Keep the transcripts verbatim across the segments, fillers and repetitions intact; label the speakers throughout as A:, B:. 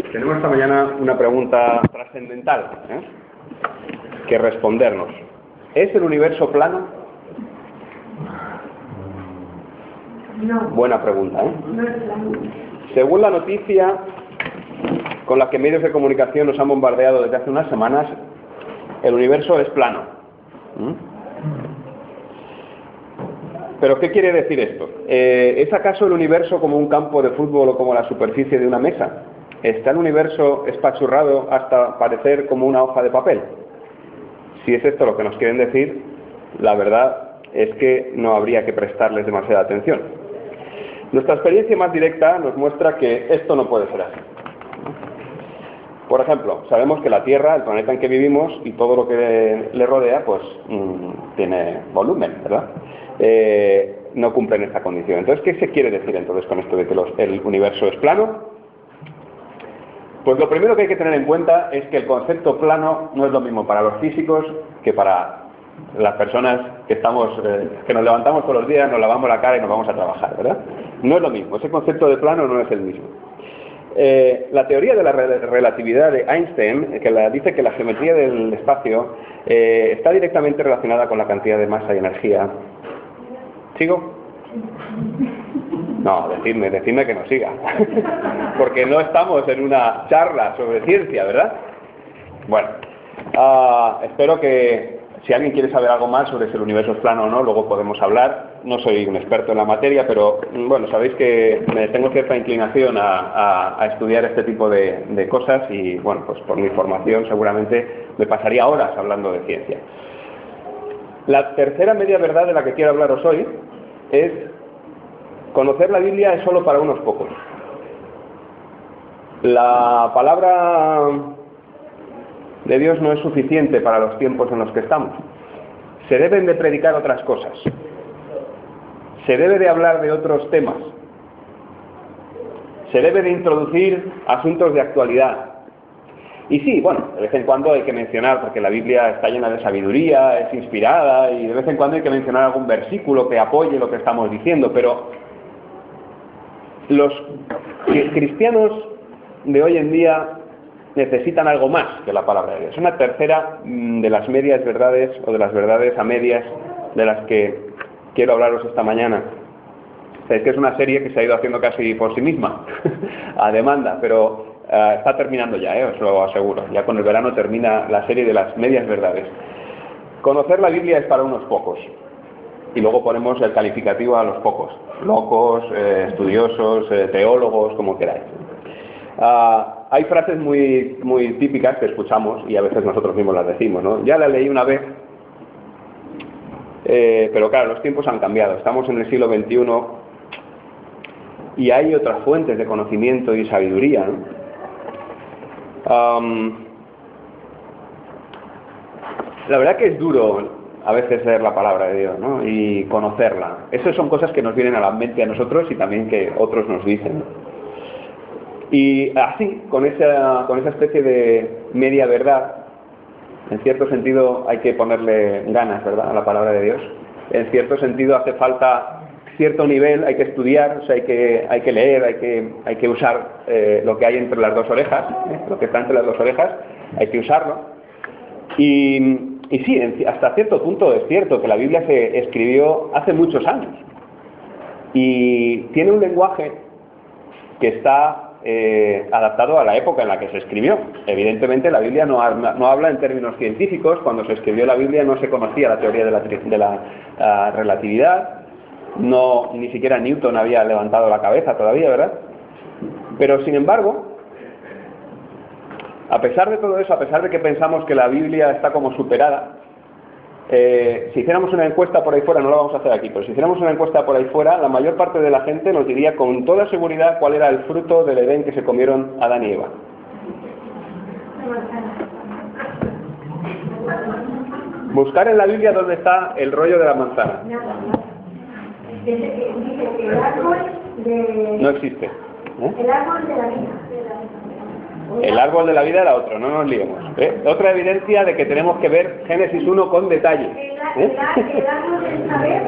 A: Tenemos esta mañana una pregunta trascendental ¿eh? que respondernos. ¿Es el universo plano?
B: No.
A: Buena pregunta, ¿eh?
B: No es plano.
A: Según la noticia con la que medios de comunicación nos han bombardeado desde hace unas semanas, el universo es plano. ¿Mm? ¿Pero qué quiere decir esto? Eh, ¿Es acaso el universo como un campo de fútbol o como la superficie de una mesa? ¿Está el universo espachurrado hasta parecer como una hoja de papel? Si es esto lo que nos quieren decir, la verdad es que no habría que prestarles demasiada atención. Nuestra experiencia más directa nos muestra que esto no puede ser así. Por ejemplo, sabemos que la Tierra, el planeta en que vivimos y todo lo que le rodea, pues mmm, tiene volumen, ¿verdad? Eh, no cumplen esta condición. Entonces, ¿qué se quiere decir entonces con esto de que los, el universo es plano? Pues lo primero que hay que tener en cuenta es que el concepto plano no es lo mismo para los físicos que para las personas que estamos, eh, que nos levantamos todos los días, nos lavamos la cara y nos vamos a trabajar, ¿verdad? No es lo mismo, ese concepto de plano no es el mismo. Eh, la teoría de la re relatividad de Einstein, que la, dice que la geometría del espacio eh, está directamente relacionada con la cantidad de masa y energía. ¿Sigo? No, decidme, decidme que no siga. Porque no estamos en una charla sobre ciencia, ¿verdad? Bueno, uh, espero que si alguien quiere saber algo más sobre si el universo es plano o no, luego podemos hablar. No soy un experto en la materia, pero bueno, sabéis que tengo cierta inclinación a, a, a estudiar este tipo de, de cosas y bueno, pues por mi formación seguramente me pasaría horas hablando de ciencia. La tercera media verdad de la que quiero hablaros hoy es: conocer la Biblia es solo para unos pocos. La palabra de Dios no es suficiente para los tiempos en los que estamos. Se deben de predicar otras cosas. Se debe de hablar de otros temas. Se debe de introducir asuntos de actualidad. Y sí, bueno, de vez en cuando hay que mencionar, porque la Biblia está llena de sabiduría, es inspirada, y de vez en cuando hay que mencionar algún versículo que apoye lo que estamos diciendo, pero los cristianos de hoy en día necesitan algo más que la palabra de Dios. Una tercera de las medias verdades, o de las verdades a medias, de las que quiero hablaros esta mañana. Es que es una serie que se ha ido haciendo casi por sí misma, a demanda, pero uh, está terminando ya, ¿eh? Os lo aseguro. Ya con el verano termina la serie de las medias verdades. Conocer la Biblia es para unos pocos. Y luego ponemos el calificativo a los pocos. Locos, eh, estudiosos, eh, teólogos, como queráis. Uh, hay frases muy, muy típicas que escuchamos y a veces nosotros mismos las decimos, ¿no? Ya la leí una vez, eh, pero claro, los tiempos han cambiado. Estamos en el siglo veintiuno y hay otras fuentes de conocimiento y sabiduría, ¿no? Um, la verdad que es duro a veces leer la palabra de Dios, ¿no? Y conocerla. Esas son cosas que nos vienen a la mente a nosotros y también que otros nos dicen. Y así, con esa, con esa especie de media verdad, en cierto sentido hay que ponerle ganas, ¿verdad?, a la palabra de Dios. En cierto sentido hace falta cierto nivel, hay que estudiar, o sea, hay que, hay que leer, hay que, hay que usar eh, lo que hay entre las dos orejas, ¿eh? Lo que está entre las dos orejas, hay que usarlo. Y, y sí, hasta cierto punto es cierto que la Biblia se escribió hace muchos años. Y tiene un lenguaje que está Eh, adaptado a la época en la que se escribió. Evidentemente la Biblia no habla, no habla en términos científicos. Cuando se escribió la Biblia no se conocía la teoría de la, de la uh, relatividad, no, ni siquiera Newton había levantado la cabeza todavía, ¿verdad? Pero sin embargo, a pesar de todo eso, a pesar de que pensamos que la Biblia está como superada, Eh, si hiciéramos una encuesta por ahí fuera, no lo vamos a hacer aquí, pero si hiciéramos una encuesta por ahí fuera, la mayor parte de la gente nos diría con toda seguridad cuál era el fruto del Edén que se comieron Adán y Eva. Buscar en la Biblia dónde está el rollo de la manzana. No existe. ¿Eh?
B: El árbol de la vida.
A: El árbol de la vida era otro, no nos liemos. ¿Eh? Otra evidencia de que tenemos que ver Génesis uno con detalle. ¿Eh?
B: El árbol del saber.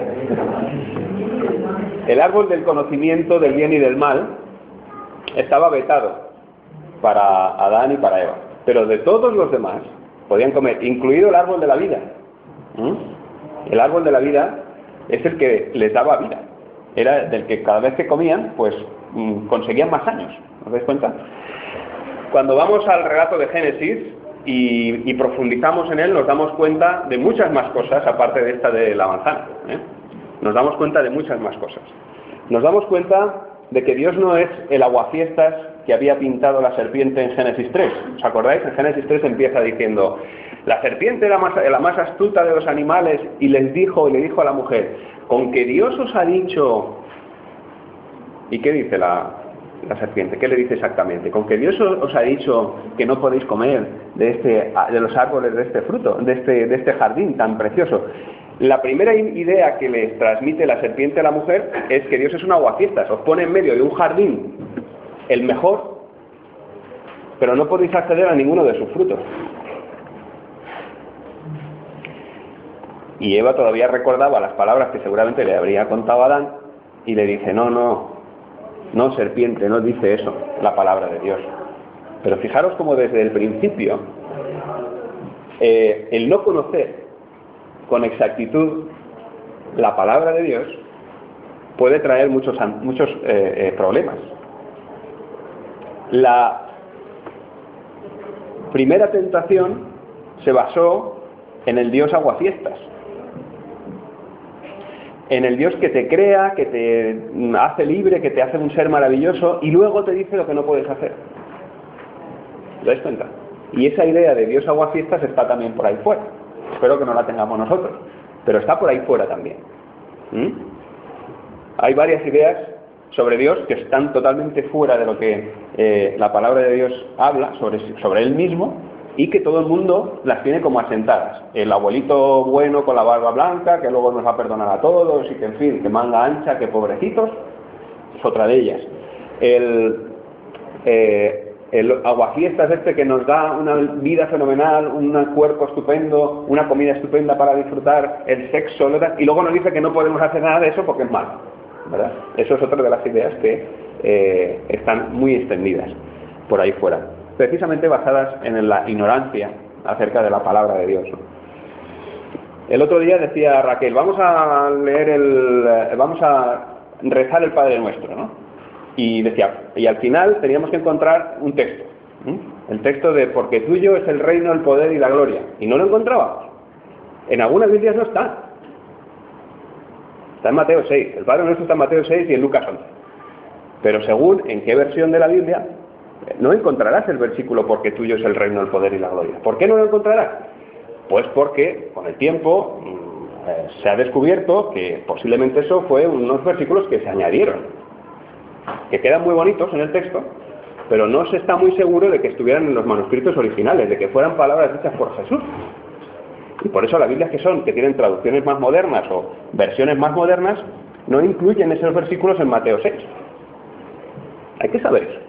A: El árbol del conocimiento del bien y del mal estaba vetado. para Adán y para Eva. Pero de todos los demás podían comer, incluido el árbol de la vida. ¿Mm? El árbol de la vida es el que les daba vida. Era del que cada vez que comían, pues mmm, conseguían más años. ¿Os dais cuenta? Cuando vamos al relato de Génesis y, y profundizamos en él, nos damos cuenta de muchas más cosas, aparte de esta de la manzana. ¿eh? Nos damos cuenta de muchas más cosas. Nos damos cuenta de que Dios no es el aguafiestas que había pintado la serpiente en Génesis tres. ¿Os acordáis? En Génesis tres empieza diciendo: la serpiente era más, la más astuta de los animales y les dijo, y le dijo a la mujer, con que Dios os ha dicho... ¿Y qué dice la, la serpiente? ¿Qué le dice exactamente? Con que Dios os ha dicho que no podéis comer de, este, de los árboles de este fruto, de este, de este jardín tan precioso. La primera idea que le transmite la serpiente a la mujer es que Dios es un aguafiestas, os pone en medio de un jardín, el mejor, pero no podéis acceder a ninguno de sus frutos. Y Eva todavía recordaba las palabras que seguramente le habría contado a Adán y le dice, no, no, no serpiente, no dice eso, la palabra de Dios. Pero fijaros como desde el principio, eh, el no conocer con exactitud la palabra de Dios puede traer muchos, muchos eh, eh, problemas. La primera tentación se basó en el Dios aguafiestas, en el Dios que te crea, que te hace libre, que te hace un ser maravilloso y luego te dice lo que no puedes hacer. ¿Te das cuenta? Y esa idea de Dios aguafiestas está también por ahí fuera. Espero que no la tengamos nosotros, pero está por ahí fuera también. ¿Mm? Hay varias ideas sobre Dios que están totalmente fuera de lo que eh, la palabra de Dios habla sobre, sobre Él mismo y que todo el mundo las tiene como asentadas. El abuelito bueno con la barba blanca, que luego nos va a perdonar a todos y que, en fin, que manga ancha, que pobrecitos, es otra de ellas. El... Eh, el aguafiestas este que nos da una vida fenomenal, un cuerpo estupendo, una comida estupenda para disfrutar, el sexo, ¿verdad? Y luego nos dice que no podemos hacer nada de eso porque es malo, ¿verdad? Eso es otra de las ideas que eh, están muy extendidas por ahí fuera, precisamente basadas en la ignorancia acerca de la palabra de Dios. El otro día decía Raquel, vamos a leer el, vamos a rezar el Padre Nuestro, ¿no? Y decía, y al final teníamos que encontrar un texto, ¿eh? El texto de porque tuyo es el reino, el poder y la gloria, y no lo encontrábamos. En algunas Biblias no está. Está en Mateo seis, el Padre Nuestro está en Mateo seis y en Lucas once. Pero según en qué versión de la Biblia, no encontrarás el versículo porque tuyo es el reino, el poder y la gloria. ¿Por qué no lo encontrarás? Pues porque con el tiempo eh, se ha descubierto que posiblemente eso fue unos versículos que se añadieron, que quedan muy bonitos en el texto, pero no se está muy seguro de que estuvieran en los manuscritos originales, de que fueran palabras dichas por Jesús. Y por eso las Biblias que son, que tienen traducciones más modernas o versiones más modernas, no incluyen esos versículos en Mateo seis. Hay que saber eso.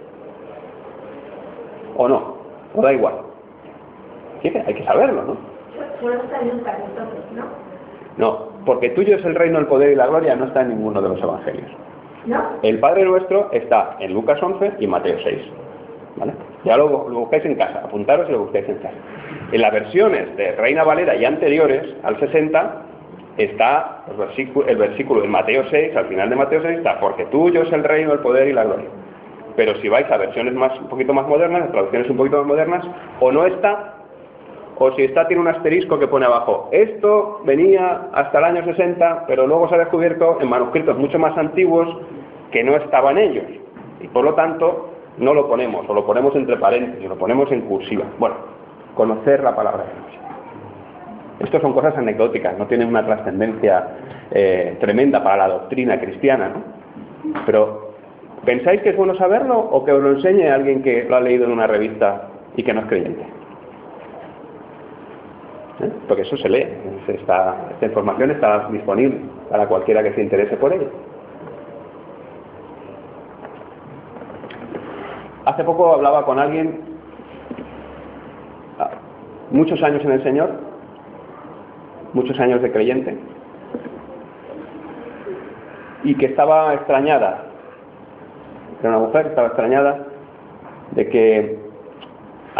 A: ¿O no? ¿O da igual? Sí, hay que saberlo, ¿no?
B: Solo está en Lucas, entonces, ¿no?
A: No, porque tuyo es el reino, el poder y la gloria, no está en ninguno de los evangelios.
B: ¿No?
A: El Padre Nuestro está en Lucas once y Mateo seis. ¿Vale? Ya lo, lo buscáis en casa, apuntaros y lo buscáis en casa. En las versiones de Reina Valera y anteriores, al sesenta, está el versículo, el versículo en Mateo seis, al final de Mateo seis, está porque tuyo es el reino, el poder y la gloria. Pero si vais a versiones más, un poquito más modernas, a traducciones un poquito más modernas, o no está, o si está tiene un asterisco que pone abajo, esto venía hasta el año sesenta, pero luego se ha descubierto en manuscritos mucho más antiguos que no estaban ellos, y por lo tanto no lo ponemos, o lo ponemos entre paréntesis, lo ponemos en cursiva. Bueno, conocer la palabra de Dios. Esto son cosas anecdóticas, no tienen una trascendencia eh, tremenda para la doctrina cristiana, ¿no? Pero, ¿pensáis que es bueno saberlo o que os lo enseñe alguien que lo ha leído en una revista y que no es creyente? ¿Eh? Porque eso se lee, esta, esta información está disponible para cualquiera que se interese por ello. Hace poco hablaba con alguien, muchos años en el Señor, muchos años de creyente, y que estaba extrañada, era una mujer que estaba extrañada de que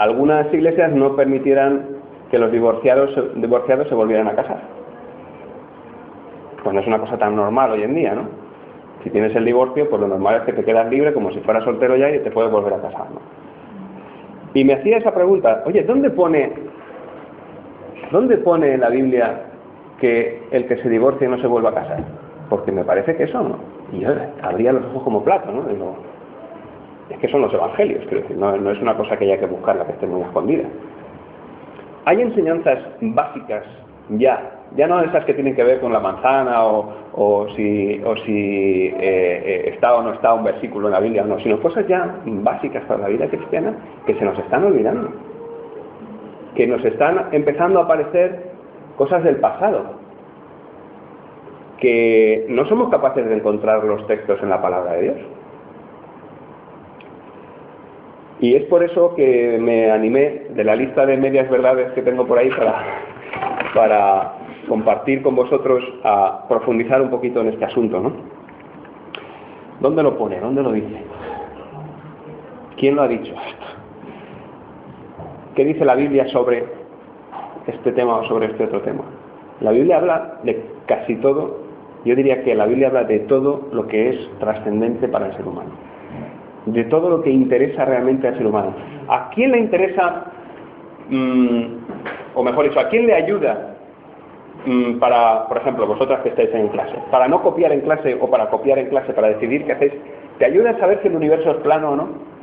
A: algunas iglesias no permitieran que los divorciados, divorciados se volvieran a casar. Pues no es una cosa tan normal hoy en día, ¿no? Si tienes el divorcio, pues lo normal es que te quedas libre como si fueras soltero ya y te puedes volver a casar, ¿no? Y me hacía esa pregunta, oye, ¿dónde pone, ¿dónde pone en la Biblia que el que se divorcie no se vuelva a casar? Porque me parece que eso, ¿no? Y yo abría los ojos como plato, ¿no? Digo, es que son los evangelios, quiero decir, no, no es una cosa que haya que buscarla, que esté muy escondida. Hay enseñanzas básicas ya, ya no esas que tienen que ver con la manzana o, o si, o si eh, eh, está o no está un versículo en la Biblia o no, sino cosas ya básicas para la vida cristiana que se nos están olvidando, que nos están empezando a aparecer cosas del pasado, que no somos capaces de encontrar los textos en la palabra de Dios. Y es por eso que me animé de la lista de medias verdades que tengo por ahí para, para compartir con vosotros, a profundizar un poquito en este asunto, ¿no? ¿Dónde lo pone? ¿Dónde lo dice? ¿Quién lo ha dicho esto? ¿Qué dice la Biblia sobre este tema o sobre este otro tema? La Biblia habla de casi todo. Yo diría que la Biblia habla de todo lo que es trascendente para el ser humano, de todo lo que interesa realmente al ser humano. ¿A quién le interesa, mmm, o mejor dicho, a quién le ayuda mmm, para, por ejemplo, vosotras que estáis en clase, para no copiar en clase o para copiar en clase, para decidir qué hacéis, ¿te ayuda a saber si el universo es plano o no?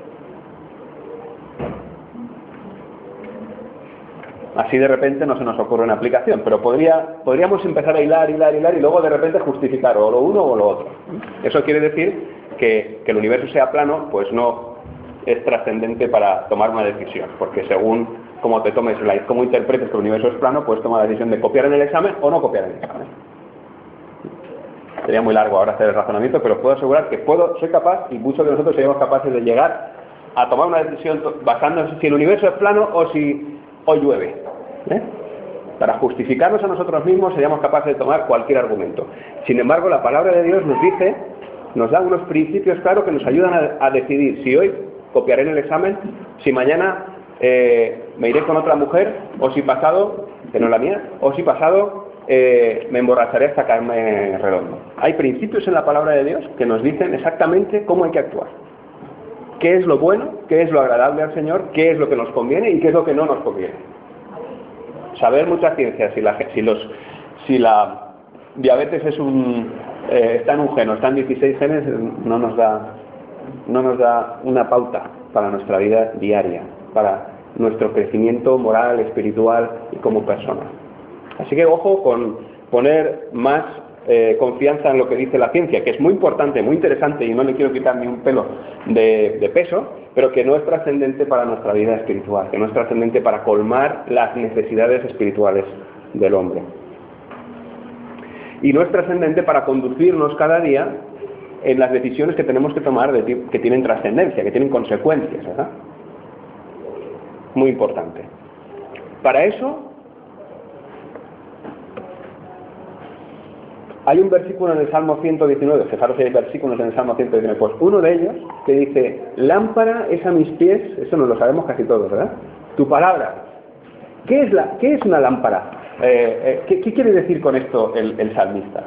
A: Así de repente no se nos ocurre una aplicación, pero podría, podríamos empezar a hilar, hilar, hilar y luego de repente justificar o lo uno o lo otro. Eso quiere decir que, que el universo sea plano, pues no es trascendente para tomar una decisión, porque según cómo te tomes, cómo interpretes que el universo es plano, puedes tomar la decisión de copiar en el examen o no copiar en el examen. Sería muy largo ahora hacer el razonamiento, pero os puedo asegurar que puedo, soy capaz, y muchos de nosotros seríamos capaces de llegar a tomar una decisión basándose en si el universo es plano o si hoy llueve. ¿Eh? Para justificarnos a nosotros mismos seríamos capaces de tomar cualquier argumento. Sin embargo, la palabra de Dios nos dice, nos da unos principios claros que nos ayudan a, a decidir si hoy copiaré en el examen, si mañana eh, me iré con otra mujer, o si pasado, que no es la mía, o si pasado eh, me emborracharé hasta caerme redondo. Hay principios en la palabra de Dios que nos dicen exactamente cómo hay que actuar. Qué es lo bueno, qué es lo agradable al Señor, qué es lo que nos conviene y qué es lo que no nos conviene. Saber mucha ciencia, si la, si los, si la diabetes es un, eh, está en un gen o está en dieciséis genes, no nos da, no nos da una pauta para nuestra vida diaria, para nuestro crecimiento moral, espiritual y como persona. Así que ojo con poner más eh, confianza en lo que dice la ciencia, que es muy importante, muy interesante y no le quiero quitar ni un pelo de, de peso, pero que no es trascendente para nuestra vida espiritual, que no es trascendente para colmar las necesidades espirituales del hombre. Y no es trascendente para conducirnos cada día en las decisiones que tenemos que tomar de, que tienen trascendencia, que tienen consecuencias, ¿verdad? Muy importante. Para eso hay un versículo en el Salmo ciento diecinueve, fijaros si hay versículos en el Salmo ciento diecinueve, pues uno de ellos que dice, lámpara es a mis pies, eso nos lo sabemos casi todos, ¿verdad? Tu palabra. ¿Qué es, la, qué es una lámpara? Eh, eh, ¿qué, ¿Qué quiere decir con esto el, el salmista?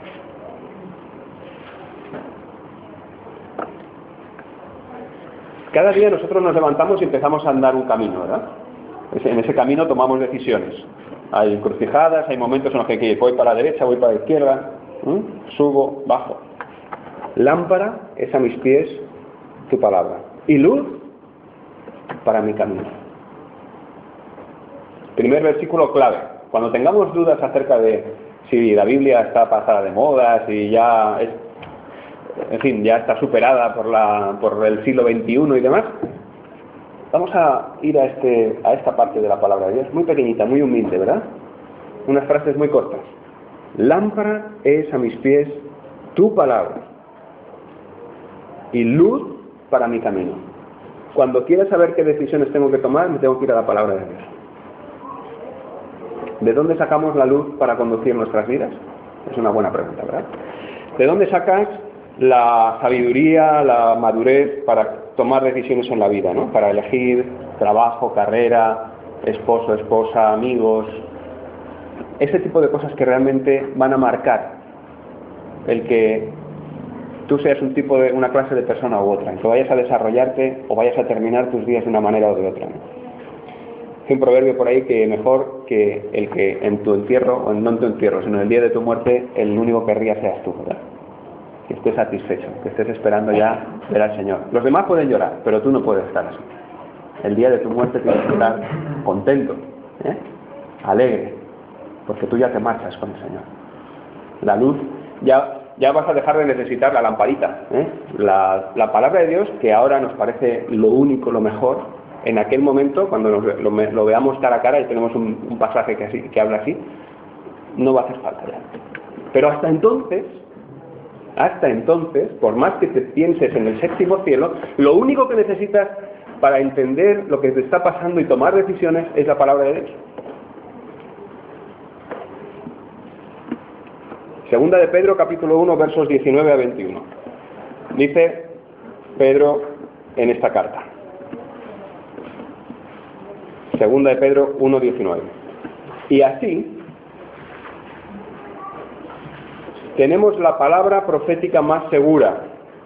A: Cada día nosotros nos levantamos y empezamos a andar un camino, ¿verdad? En ese camino tomamos decisiones. Hay encrucijadas, hay momentos en los que voy para la derecha, voy para la izquierda, ¿eh? Subo, bajo. Lámpara es a mis pies tu palabra y luz para mi camino. Primer versículo clave. Cuando tengamos dudas acerca de si la Biblia está pasada de moda, si ya es, en fin, ya está superada por la por el siglo veintiuno y demás, vamos a ir a este a esta parte de la palabra de Dios, muy pequeñita, muy humilde, ¿verdad? Unas frases muy cortas. Lámpara es a mis pies tu palabra y luz para mi camino. Cuando quiera saber qué decisiones tengo que tomar, me tengo que ir a la palabra de Dios. ¿De dónde sacamos la luz para conducir nuestras vidas? Es una buena pregunta, ¿verdad? ¿De dónde sacas la sabiduría, la madurez para tomar decisiones en la vida, ¿no? Para elegir trabajo, carrera, esposo, esposa, amigos, ese tipo de cosas que realmente van a marcar el que tú seas un tipo de, una clase de persona u otra, que vayas a desarrollarte o vayas a terminar tus días de una manera o de otra, ¿no? Hay un proverbio por ahí que mejor que el que en tu entierro, o no en tu entierro, sino en el día de tu muerte, el único que ría seas tú, ¿verdad? Que estés satisfecho, que estés esperando ya ver al Señor. Los demás pueden llorar, pero tú no puedes estar así. El día de tu muerte tienes que estar contento, ¿eh? Alegre, porque tú ya te marchas con el Señor. La luz, ya, ya vas a dejar de necesitar la lamparita, ¿eh? La, la palabra de Dios, que ahora nos parece lo único, lo mejor, en aquel momento, cuando nos, lo, lo veamos cara a cara y tenemos un, un pasaje que, así, que habla así, no va a hacer falta ya. Pero hasta entonces, hasta entonces, por más que te pienses en el séptimo cielo, lo único que necesitas para entender lo que te está pasando y tomar decisiones es la palabra de Dios. Segunda de Pedro, capítulo uno, versos diecinueve a veintiuno. Dice Pedro en esta carta. Segunda de Pedro uno, diecinueve. Y así tenemos la palabra profética más segura.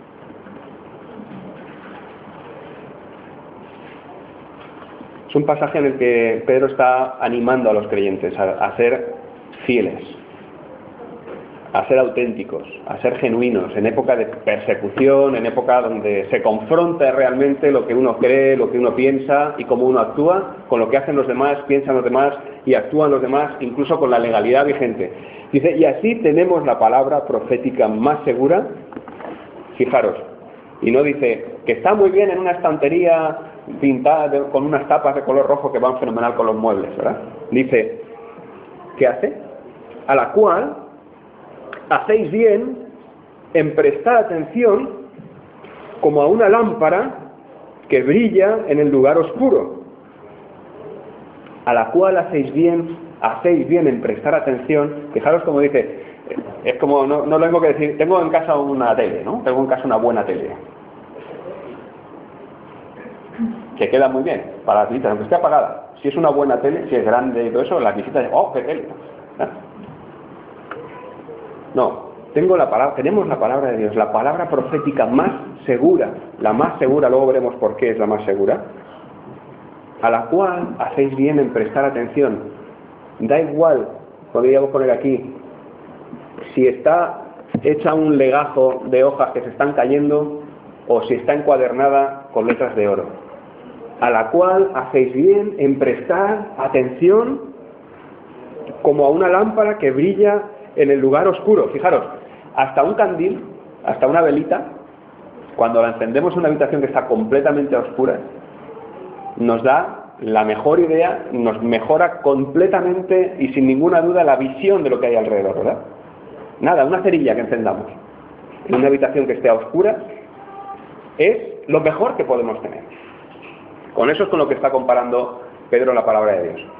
A: Es un pasaje en el que Pedro está animando a los creyentes a, a ser fieles, a ser auténticos, a ser genuinos, en época de persecución, en época donde se confronta realmente lo que uno cree, lo que uno piensa y cómo uno actúa, con lo que hacen los demás, piensan los demás y actúan los demás, incluso con la legalidad vigente. Dice, y así tenemos la palabra profética más segura, fijaros, y no dice que está muy bien en una estantería pintada de, con unas tapas de color rojo que van fenomenal con los muebles, ¿verdad? Dice, ¿qué hace? A la cual hacéis bien en prestar atención como a una lámpara que brilla en el lugar oscuro, a la cual hacéis bien, hacéis bien en prestar atención. Fijaros como dice, es como, no, no lo tengo que decir, tengo en casa una tele, ¿no? Tengo en casa una buena tele, que queda muy bien para la visita, aunque esté apagada. Si es una buena tele, si es grande y todo eso, la visita dice, oh, qué tele. ¿Eh? No, tengo la palabra, tenemos la palabra de Dios, la palabra profética más segura, la más segura, luego veremos por qué es la más segura, a la cual hacéis bien en prestar atención. Da igual, podríamos poner aquí, si está hecha un legajo de hojas que se están cayendo o si está encuadernada con letras de oro. A la cual hacéis bien en prestar atención como a una lámpara que brilla en el lugar oscuro. Fijaros, hasta un candil, hasta una velita, cuando la encendemos en una habitación que está completamente a oscuras, nos da la mejor idea, nos mejora completamente y sin ninguna duda la visión de lo que hay alrededor, ¿verdad? Nada, una cerilla que encendamos en una habitación que esté a oscuras es lo mejor que podemos tener. Con eso es con lo que está comparando Pedro la palabra de Dios.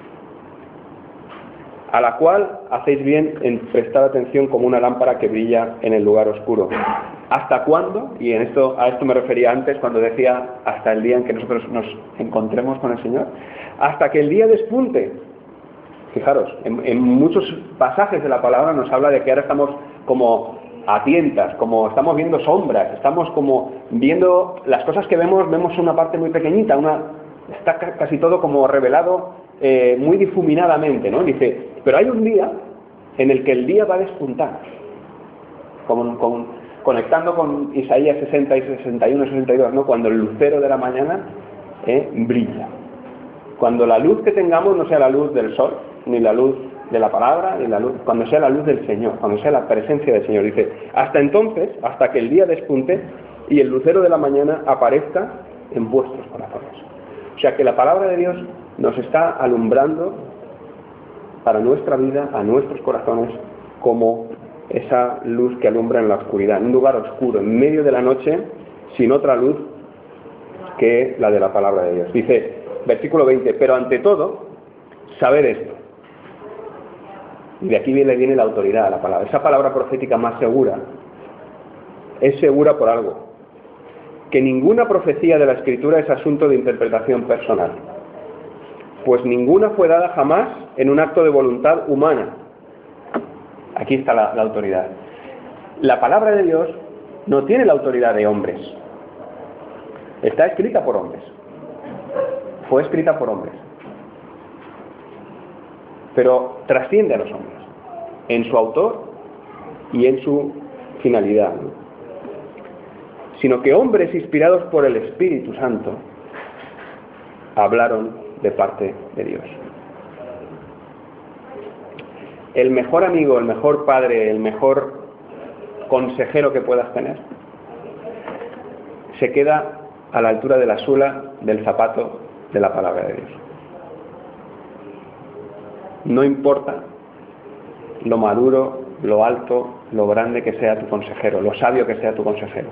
A: A la cual hacéis bien en prestar atención como una lámpara que brilla en el lugar oscuro. ¿Hasta cuándo? Y en esto, a esto me refería antes cuando decía hasta el día en que nosotros nos encontremos con el Señor. Hasta que el día despunte. Fijaros, en, en muchos pasajes de la palabra nos habla de que ahora estamos como a tientas, como estamos viendo sombras, estamos como viendo las cosas que vemos, vemos una parte muy pequeñita, una está casi todo como revelado eh, muy difuminadamente, ¿no? Dice, pero hay un día en el que el día va a despuntar, con, con, conectando con Isaías sesenta y sesenta y uno, sesenta y dos, ¿no? Cuando el lucero de la mañana eh, brilla, cuando la luz que tengamos no sea la luz del sol, ni la luz de la palabra, ni la luz, cuando sea la luz del Señor, cuando sea la presencia del Señor. Dice, hasta entonces, hasta que el día despunte y el lucero de la mañana aparezca en vuestros corazones. O sea que la palabra de Dios nos está alumbrando para nuestra vida, a nuestros corazones, como esa luz que alumbra en la oscuridad, en un lugar oscuro, en medio de la noche, sin otra luz que la de la palabra de Dios. Dice, versículo veinte, pero ante todo, saber esto. Y de aquí viene, viene la autoridad a la palabra. Esa palabra profética más segura es segura por algo. que ninguna profecía de la Escritura es asunto de interpretación personal, pues ninguna fue dada jamás en un acto de voluntad humana. Aquí está la, la autoridad. La palabra de Dios no tiene la autoridad de hombres. Está escrita por hombres. Fue escrita por hombres. Pero trasciende a los hombres, en su autor y en su finalidad, ¿no? Sino que hombres inspirados por el Espíritu Santo hablaron de parte de Dios. El mejor amigo, el mejor padre, el mejor consejero que puedas tener se queda a la altura de la suela del zapato de la palabra de Dios. No importa lo maduro, lo alto, lo grande que sea tu consejero, lo sabio que sea tu consejero,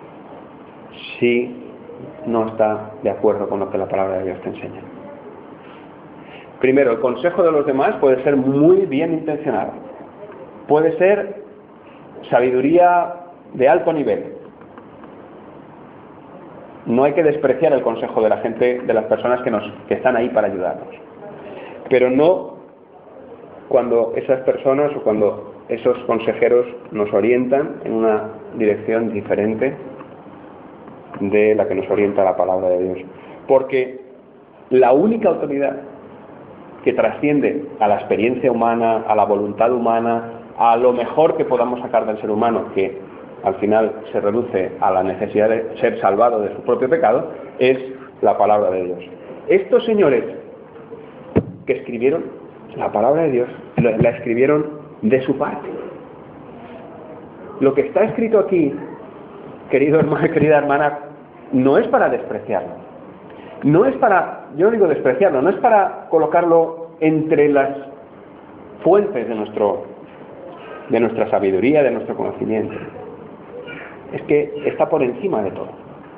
A: si no está de acuerdo con lo que la palabra de Dios te enseña. Primero, el consejo de los demás puede ser muy bien intencionado. Puede ser sabiduría de alto nivel. No hay que despreciar el consejo de la gente, de las personas que, nos, que están ahí para ayudarnos. Pero no cuando esas personas o cuando esos consejeros nos orientan en una dirección diferente de la que nos orienta la palabra de Dios. Porque la única autoridad que trasciende a la experiencia humana, a la voluntad humana, a lo mejor que podamos sacar del ser humano, que al final se reduce a la necesidad de ser salvado de su propio pecado, es la palabra de Dios. Estos señores que escribieron la palabra de Dios, la escribieron de su parte. Lo que está escrito aquí, querido hermano, querida hermana, no es para despreciarlo. No es para, yo no digo despreciarlo, no es para colocarlo entre las fuentes de nuestro, de nuestra sabiduría, de nuestro conocimiento. Es que está por encima de todo.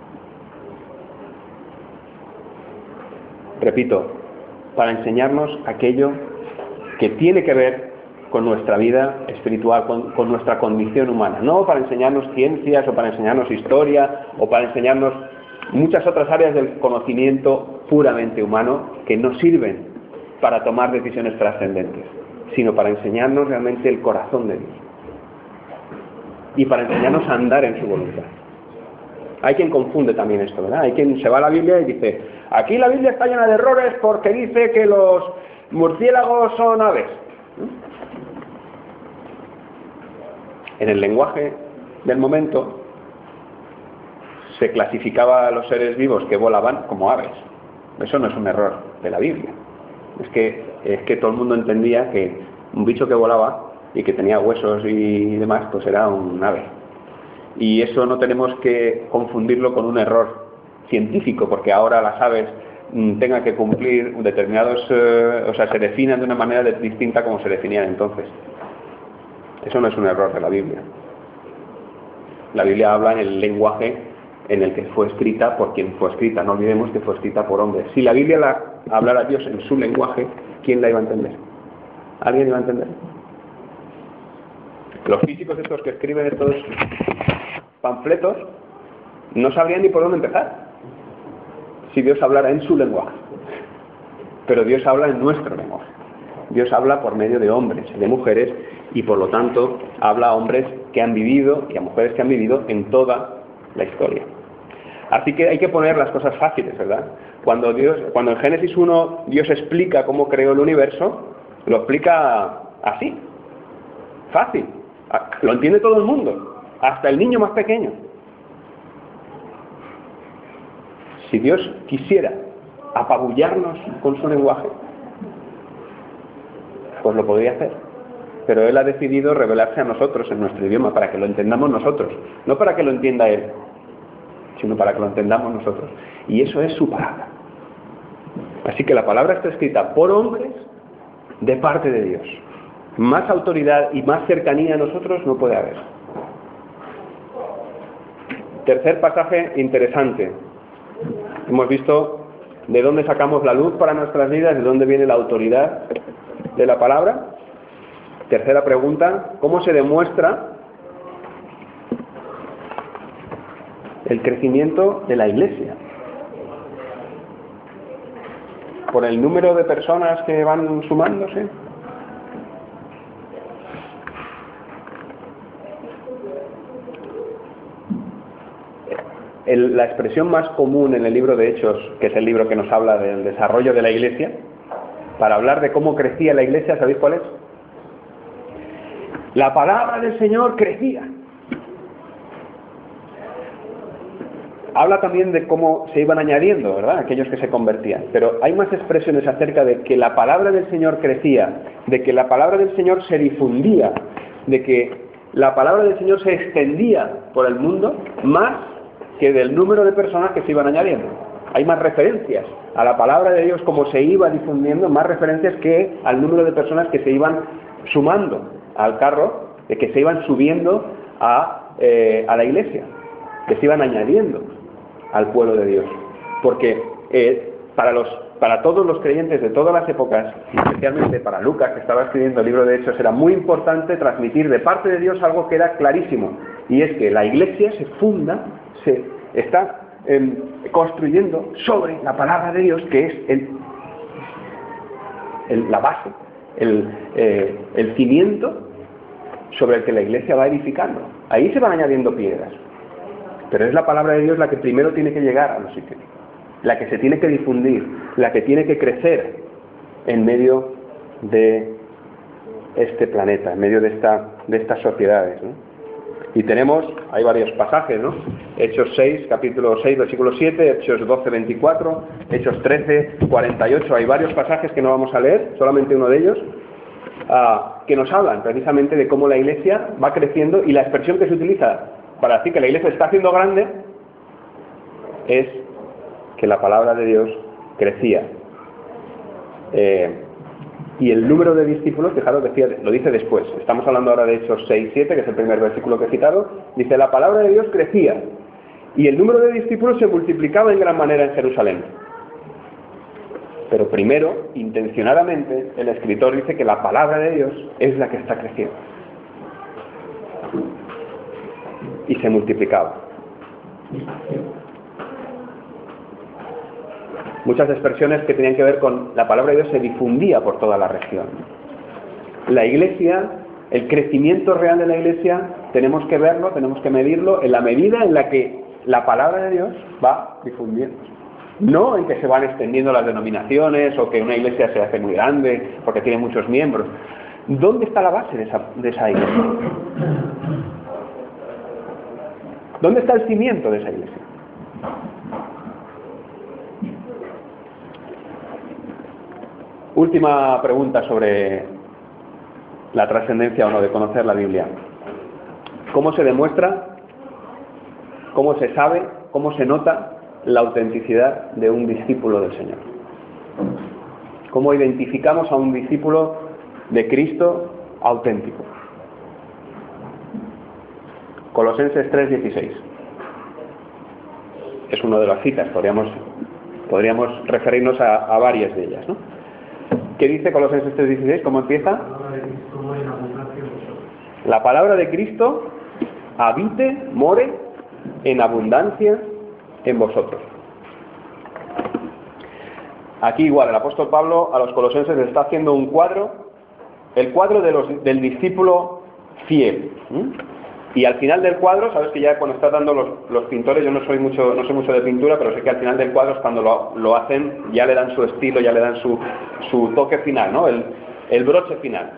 A: Repito, para enseñarnos aquello que tiene que ver con nuestra vida espiritual, con, con nuestra condición humana, no para enseñarnos ciencias o para enseñarnos historia o para enseñarnos muchas otras áreas del conocimiento puramente humano que no sirven para tomar decisiones trascendentes, sino para enseñarnos realmente el corazón de Dios y para enseñarnos a andar en su voluntad. Hay quien confunde también esto, ¿verdad? Hay quien se va a la Biblia y dice, aquí la Biblia está llena de errores porque dice que los murciélagos son aves. En el lenguaje del momento se clasificaba a los seres vivos que volaban como aves. Eso no es un error de la Biblia. Es que, es que todo el mundo entendía que un bicho que volaba y que tenía huesos y demás, pues era un ave. Y eso no tenemos que confundirlo con un error científico, porque ahora las aves mmm, tengan que cumplir determinados, eh, o sea, se definan de una manera de, distinta como se definían entonces. Eso no es un error de la Biblia. La Biblia habla en el lenguaje en el que fue escrita por quien fue escrita. No olvidemos que fue escrita por hombres. Si la Biblia la hablara Dios en su lenguaje, ¿quién la iba a entender? ¿Alguien iba a entender? Los físicos estos que escriben estos panfletos no sabrían ni por dónde empezar si Dios hablara en su lenguaje. Pero Dios habla en nuestro lenguaje. Dios habla por medio de hombres, de mujeres, y por lo tanto habla a hombres que han vivido y a mujeres que han vivido en toda la historia. Así que hay que poner las cosas fáciles, ¿verdad? Cuando Dios, cuando en Génesis uno Dios explica cómo creó el universo, lo explica así, fácil, lo entiende todo el mundo, hasta el niño más pequeño. Si Dios quisiera apabullarnos con su lenguaje, pues lo podría hacer. Pero Él ha decidido revelarse a nosotros en nuestro idioma para que lo entendamos nosotros, no para que lo entienda Él, sino para que lo entendamos nosotros. Y eso es su palabra. Así que la palabra está escrita por hombres de parte de Dios. Más autoridad y más cercanía a nosotros no puede haber. Tercer pasaje interesante. Hemos visto de dónde sacamos la luz para nuestras vidas, de dónde viene la autoridad de la palabra. Tercera pregunta, ¿cómo se demuestra el crecimiento de la Iglesia. ¿Por el número de personas que van sumándose? El, la expresión más común en el libro de Hechos, que es el libro que nos habla del desarrollo de la Iglesia, para hablar de cómo crecía la Iglesia, ¿sabéis cuál es? La palabra del Señor crecía. Habla también de cómo se iban añadiendo, ¿verdad?, aquellos que se convertían. Pero hay más expresiones acerca de que la palabra del Señor crecía, de que la palabra del Señor se difundía, de que la palabra del Señor se extendía por el mundo, más que del número de personas que se iban añadiendo. Hay más referencias a la palabra de Dios como se iba difundiendo, más referencias que al número de personas que se iban sumando al carro, de que se iban subiendo a, eh, a la iglesia, que se iban añadiendo al pueblo de Dios. Porque eh, para, los, para todos los creyentes de todas las épocas, especialmente para Lucas, que estaba escribiendo el libro de Hechos, era muy importante transmitir de parte de Dios algo que era clarísimo, y es que la iglesia se funda, se está eh, construyendo sobre la palabra de Dios, que es el, el, la base, el, eh, el cimiento sobre el que la iglesia va edificando. Ahí se van añadiendo piedras, pero es la palabra de Dios la que primero tiene que llegar a los sitios, la que se tiene que difundir, la que tiene que crecer en medio de este planeta, en medio de, esta, de estas sociedades, ¿no? Y tenemos, hay varios pasajes, ¿no? Hechos seis, capítulo seis, versículo siete, Hechos doce, veinticuatro, Hechos trece, cuarenta y ocho, hay varios pasajes que no vamos a leer, solamente uno de ellos, uh, que nos hablan precisamente de cómo la iglesia va creciendo, y la expresión que se utiliza para decir que la iglesia está haciendo grande es que la palabra de Dios crecía. Eh, y el número de discípulos, fijaros, decía, lo dice después, estamos hablando ahora de Hechos seis, siete, que es el primer versículo que he citado, dice, la palabra de Dios crecía, y el número de discípulos se multiplicaba en gran manera en Jerusalén. Pero primero, intencionadamente, el escritor dice que la palabra de Dios es la que está creciendo. Y se multiplicaba. Muchas expresiones que tenían que ver con la palabra de Dios se difundía por toda la región. La iglesia, el crecimiento real de la iglesia, tenemos que verlo, tenemos que medirlo en la medida en la que la palabra de Dios va difundiendo. No en que se van extendiendo las denominaciones o que una iglesia se hace muy grande porque tiene muchos miembros. ¿Dónde está la base de esa, de esa iglesia? ¿Dónde está el cimiento de esa iglesia? Última pregunta sobre la trascendencia o no de conocer la Biblia. ¿Cómo se demuestra, cómo se sabe, cómo se nota la autenticidad de un discípulo del Señor? ¿Cómo identificamos a un discípulo de Cristo auténtico? Colosenses tres, dieciséis. Es una de las citas, podríamos, podríamos referirnos a, a varias de ellas, ¿no? ¿Qué dice Colosenses tres, dieciséis? ¿Cómo empieza? La palabra de Cristo habite, more en abundancia en vosotros. Aquí igual, el apóstol Pablo a los colosenses les está haciendo un cuadro, el cuadro de los, del discípulo fiel. ¿Mm? Y al final del cuadro, sabes que ya cuando están dando los, los pintores, yo no soy mucho no soy mucho de pintura, pero sé que al final del cuadro, cuando lo, lo hacen, ya le dan su estilo, ya le dan su, su toque final, ¿no? El, el broche final.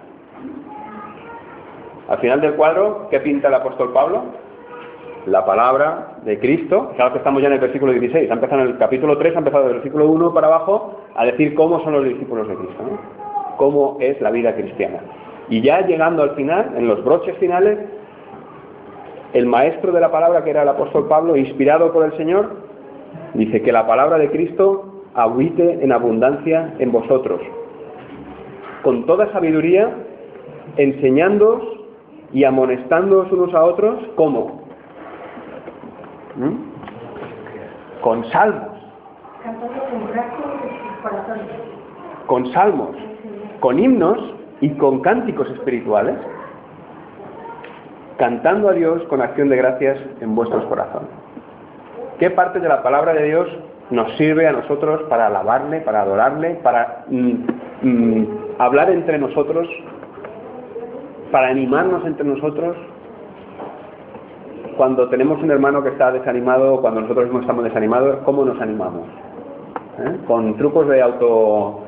A: Al final del cuadro, ¿qué pinta el apóstol Pablo? La palabra de Cristo. Claro que estamos ya en el versículo dieciséis, ha empezado en el capítulo tres, ha empezado del versículo uno para abajo a decir cómo son los discípulos de Cristo, ¿no? Cómo es la vida cristiana. Y ya llegando al final, en los broches finales, el maestro de la palabra, que era el apóstol Pablo, inspirado por el Señor, dice que la palabra de Cristo habite en abundancia en vosotros, con toda sabiduría, enseñándoos y amonestándoos unos a otros, ¿cómo? ¿Mm? Con salmos, con salmos, con himnos y con cánticos espirituales, cantando a Dios con acción de gracias en vuestros corazones. ¿Qué parte de la palabra de Dios nos sirve a nosotros para alabarle, para adorarle, para mm, mm, hablar entre nosotros, para animarnos entre nosotros? Cuando tenemos un hermano que está desanimado, o cuando nosotros mismos estamos desanimados, ¿cómo nos animamos? ¿Eh? ¿Con trucos de autoayuda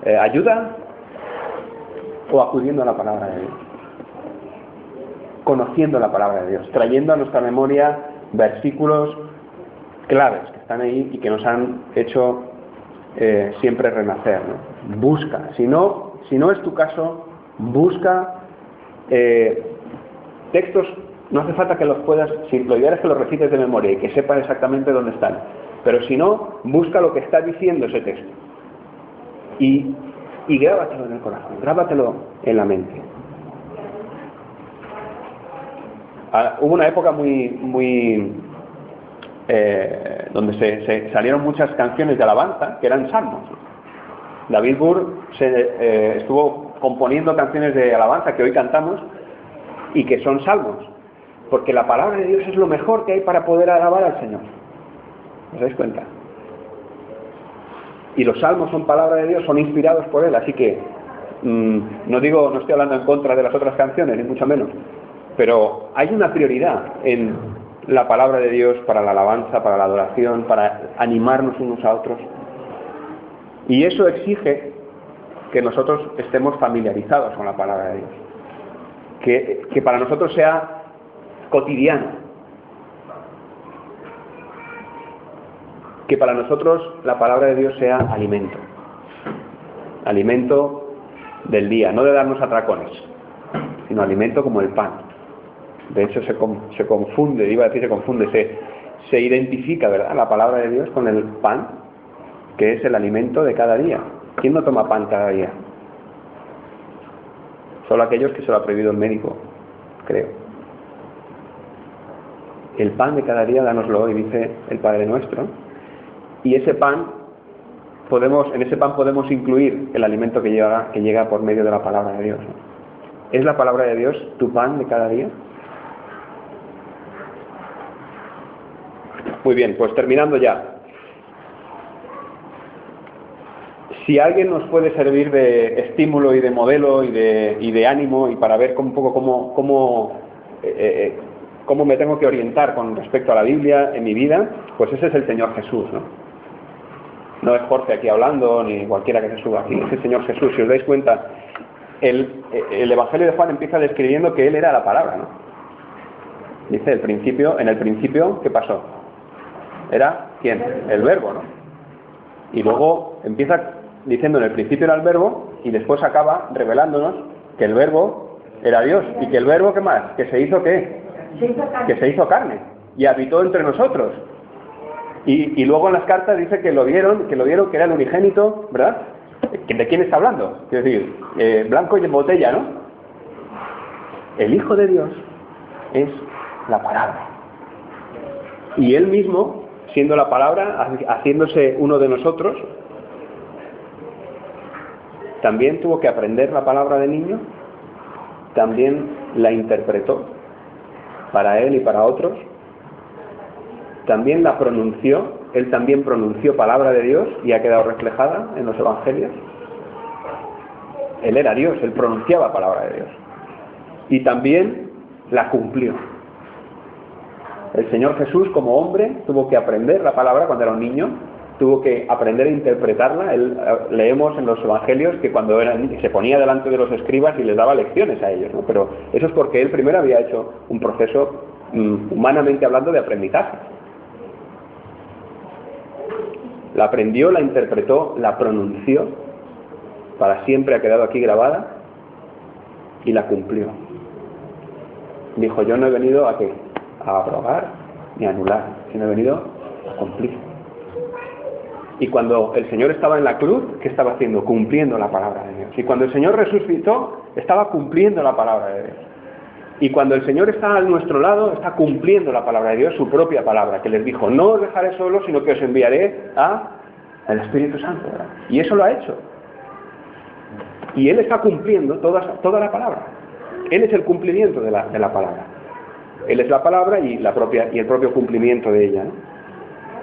A: eh, o acudiendo a la palabra de Dios? Conociendo la palabra de Dios, trayendo a nuestra memoria versículos claves que están ahí y que nos han hecho eh, siempre renacer, ¿no? Busca, si no, si no es tu caso, busca eh, textos. No hace falta que los puedas, si lo ideal es que los recites de memoria y que sepas exactamente dónde están. Pero si no, busca lo que está diciendo ese texto. Y, y grábatelo en el corazón, grábatelo en la mente. Ah, hubo una época muy, muy eh, donde se, se salieron muchas canciones de alabanza que eran salmos. David Burr se, eh, estuvo componiendo canciones de alabanza que hoy cantamos y que son salmos. Porque la palabra de Dios es lo mejor que hay para poder alabar al Señor. ¿Os dais cuenta? Y los salmos son palabra de Dios, son inspirados por Él, así que mmm, no digo, no estoy hablando en contra de las otras canciones, ni mucho menos, pero hay una prioridad en la palabra de Dios para la alabanza, para la adoración, para animarnos unos a otros. Y eso exige que nosotros estemos familiarizados con la palabra de Dios. Que, que para nosotros sea cotidiano, que para nosotros la palabra de Dios sea alimento, alimento del día, no de darnos atracones, sino alimento como el pan. De hecho se, se confunde, iba a decir se confunde, se, se identifica, ¿verdad?, la palabra de Dios con el pan, que es el alimento de cada día. ¿Quién no toma pan cada día? Solo aquellos que se lo ha prohibido el médico, creo. El pan de cada día, dánoslo hoy, dice el Padre Nuestro. Y ese pan, podemos, en ese pan podemos incluir el alimento que llega, que llega por medio de la palabra de Dios. ¿Es la palabra de Dios tu pan de cada día? Muy bien, pues terminando ya. Si alguien nos puede servir de estímulo y de modelo y de, y de ánimo y para ver un poco cómo, cómo eh, cómo me tengo que orientar con respecto a la Biblia en mi vida, pues ese es el Señor Jesús, ¿no? No es Jorge aquí hablando, ni cualquiera que se suba aquí, es el Señor Jesús. Si os dais cuenta, el, el Evangelio de Juan empieza describiendo que Él era la palabra, ¿no? Dice, el principio, en el principio, ¿qué pasó? Era, ¿quién? El Verbo, ¿no? Y luego empieza diciendo, en el principio era el Verbo, y después acaba revelándonos que el Verbo era Dios, y que el Verbo, ¿qué más? Que se hizo, ¿qué? Que se hizo carne y habitó entre nosotros. Y, y luego en las cartas dice que lo vieron, que lo vieron que era el unigénito, ¿verdad? ¿De quién está hablando? Es decir, eh, blanco y en botella, ¿no? El Hijo de Dios es la palabra. Y Él mismo, siendo la palabra, haciéndose uno de nosotros, también tuvo que aprender la palabra de niño, también la interpretó para él y para otros, también la pronunció, él también pronunció palabra de Dios y ha quedado reflejada en los evangelios. Él era Dios, él pronunciaba palabra de Dios y también la cumplió. El Señor Jesús, como hombre, tuvo que aprender la palabra cuando era un niño, tuvo que aprender a interpretarla. Él, leemos en los evangelios que cuando era, se ponía delante de los escribas y les daba lecciones a ellos, ¿no? Pero eso es porque él primero había hecho un proceso, um, humanamente hablando, de aprendizaje. La aprendió, la interpretó, la pronunció, para siempre ha quedado aquí grabada, y la cumplió. Dijo, yo no he venido a qué, a abrogar ni a anular, sino he venido a cumplir. Y cuando el Señor estaba en la cruz, ¿qué estaba haciendo? Cumpliendo la palabra de Dios. Y cuando el Señor resucitó, estaba cumpliendo la palabra de Dios. Y cuando el Señor está a nuestro lado, está cumpliendo la palabra de Dios, su propia palabra, que les dijo, no os dejaré solos, sino que os enviaré a el Espíritu Santo, ¿verdad? Y eso lo ha hecho. Y Él está cumpliendo toda, toda la palabra. Él es el cumplimiento de la, de la palabra. Él es la palabra y, la propia, y el propio cumplimiento de ella, ¿no?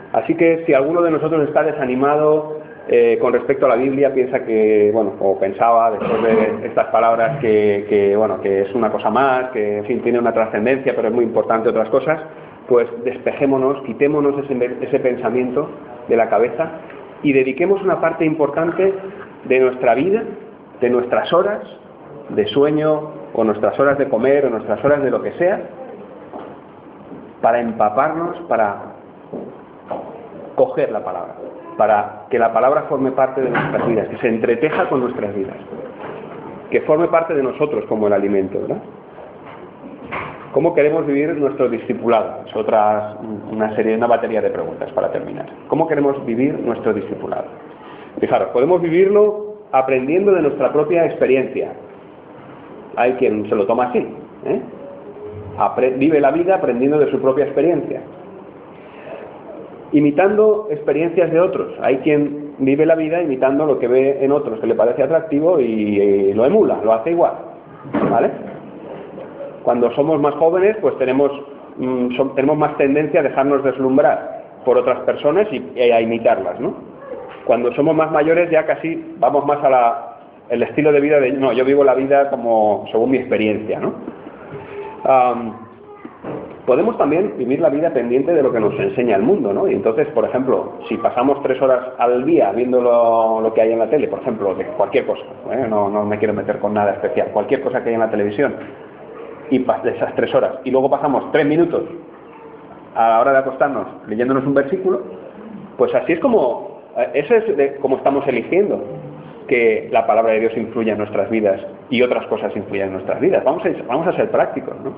A: Así que si alguno de nosotros está desanimado eh, con respecto a la Biblia, piensa que, bueno, o pensaba después de estas palabras que, que, bueno, que es una cosa más, que en fin tiene una trascendencia, pero es muy importante otras cosas, pues despejémonos, quitémonos ese, ese pensamiento de la cabeza y dediquemos una parte importante de nuestra vida, de nuestras horas de sueño, o nuestras horas de comer, o nuestras horas de lo que sea, para empaparnos, para coger la palabra, para que la palabra forme parte de nuestras vidas, que se entreteja con nuestras vidas, que forme parte de nosotros como el alimento, ¿verdad? ¿Cómo queremos vivir nuestro discipulado? Es otra, una serie, una batería de preguntas para terminar. ¿Cómo queremos vivir nuestro discipulado? Fijaros, podemos vivirlo aprendiendo de nuestra propia experiencia. Hay quien se lo toma así, ¿eh? Apre- vive la vida aprendiendo de su propia experiencia. Imitando experiencias de otros. Hay quien vive la vida imitando lo que ve en otros que le parece atractivo y, y lo emula, lo hace igual, ¿vale? Cuando somos más jóvenes, pues tenemos, mm, son, tenemos más tendencia a dejarnos deslumbrar por otras personas y, y a imitarlas, ¿no? Cuando somos más mayores ya casi vamos más a la, el estilo de vida de, no, yo vivo la vida como según mi experiencia, ¿no? Um, podemos también vivir la vida pendiente de lo que nos enseña el mundo, ¿no? Y entonces, por ejemplo, si pasamos tres horas al día viendo lo, lo que hay en la tele, por ejemplo, de cualquier cosa, ¿eh? no, no me quiero meter con nada especial, cualquier cosa que hay en la televisión, y de esas tres horas, y luego pasamos tres minutos a la hora de acostarnos leyéndonos un versículo, pues así es como, eso es de como estamos eligiendo que la palabra de Dios influya en nuestras vidas y otras cosas influyan en nuestras vidas. Vamos a, vamos a ser prácticos, ¿no?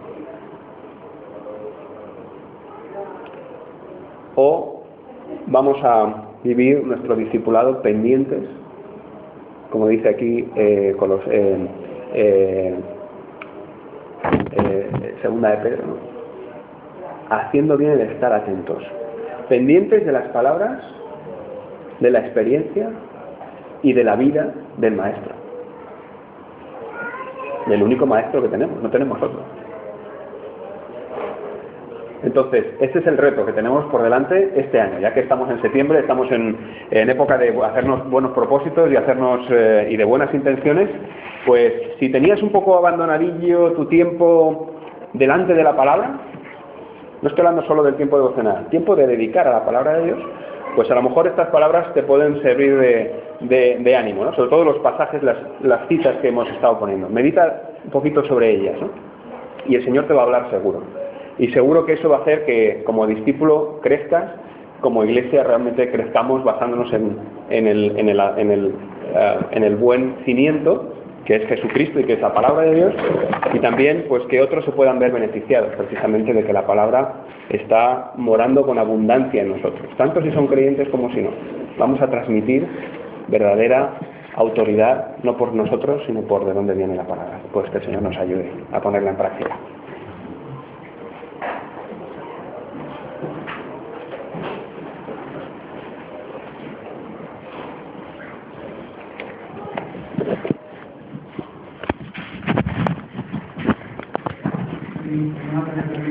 A: O vamos a vivir nuestro discipulado pendientes, como dice aquí eh, con los eh, eh, eh, segunda de Pedro, ¿no? Haciendo bien el estar atentos, pendientes de las palabras, de la experiencia y de la vida del maestro, del único maestro que tenemos, no tenemos otro. Entonces, este es el reto que tenemos por delante este año, ya que estamos en septiembre, estamos en, en época de hacernos buenos propósitos y hacernos eh, y de buenas intenciones. Pues si tenías un poco abandonadillo tu tiempo delante de la palabra, no estoy hablando solo del tiempo devocional, tiempo de dedicar a la palabra de Dios, pues a lo mejor estas palabras te pueden servir de, de, de ánimo, ¿no? Sobre todo los pasajes, las, las citas que hemos estado poniendo. Medita un poquito sobre ellas, ¿no? Y el Señor te va a hablar seguro. Y seguro que eso va a hacer que como discípulo crezcas, como iglesia realmente crezcamos basándonos en, en, el, en, el, en, el, uh, en el buen cimiento, que es Jesucristo y que es la palabra de Dios, y también pues que otros se puedan ver beneficiados precisamente de que la palabra está morando con abundancia en nosotros, tanto si son creyentes como si no. Vamos a transmitir verdadera autoridad, no por nosotros, sino por de dónde viene la palabra. Pues que el Señor nos ayude a ponerla en práctica.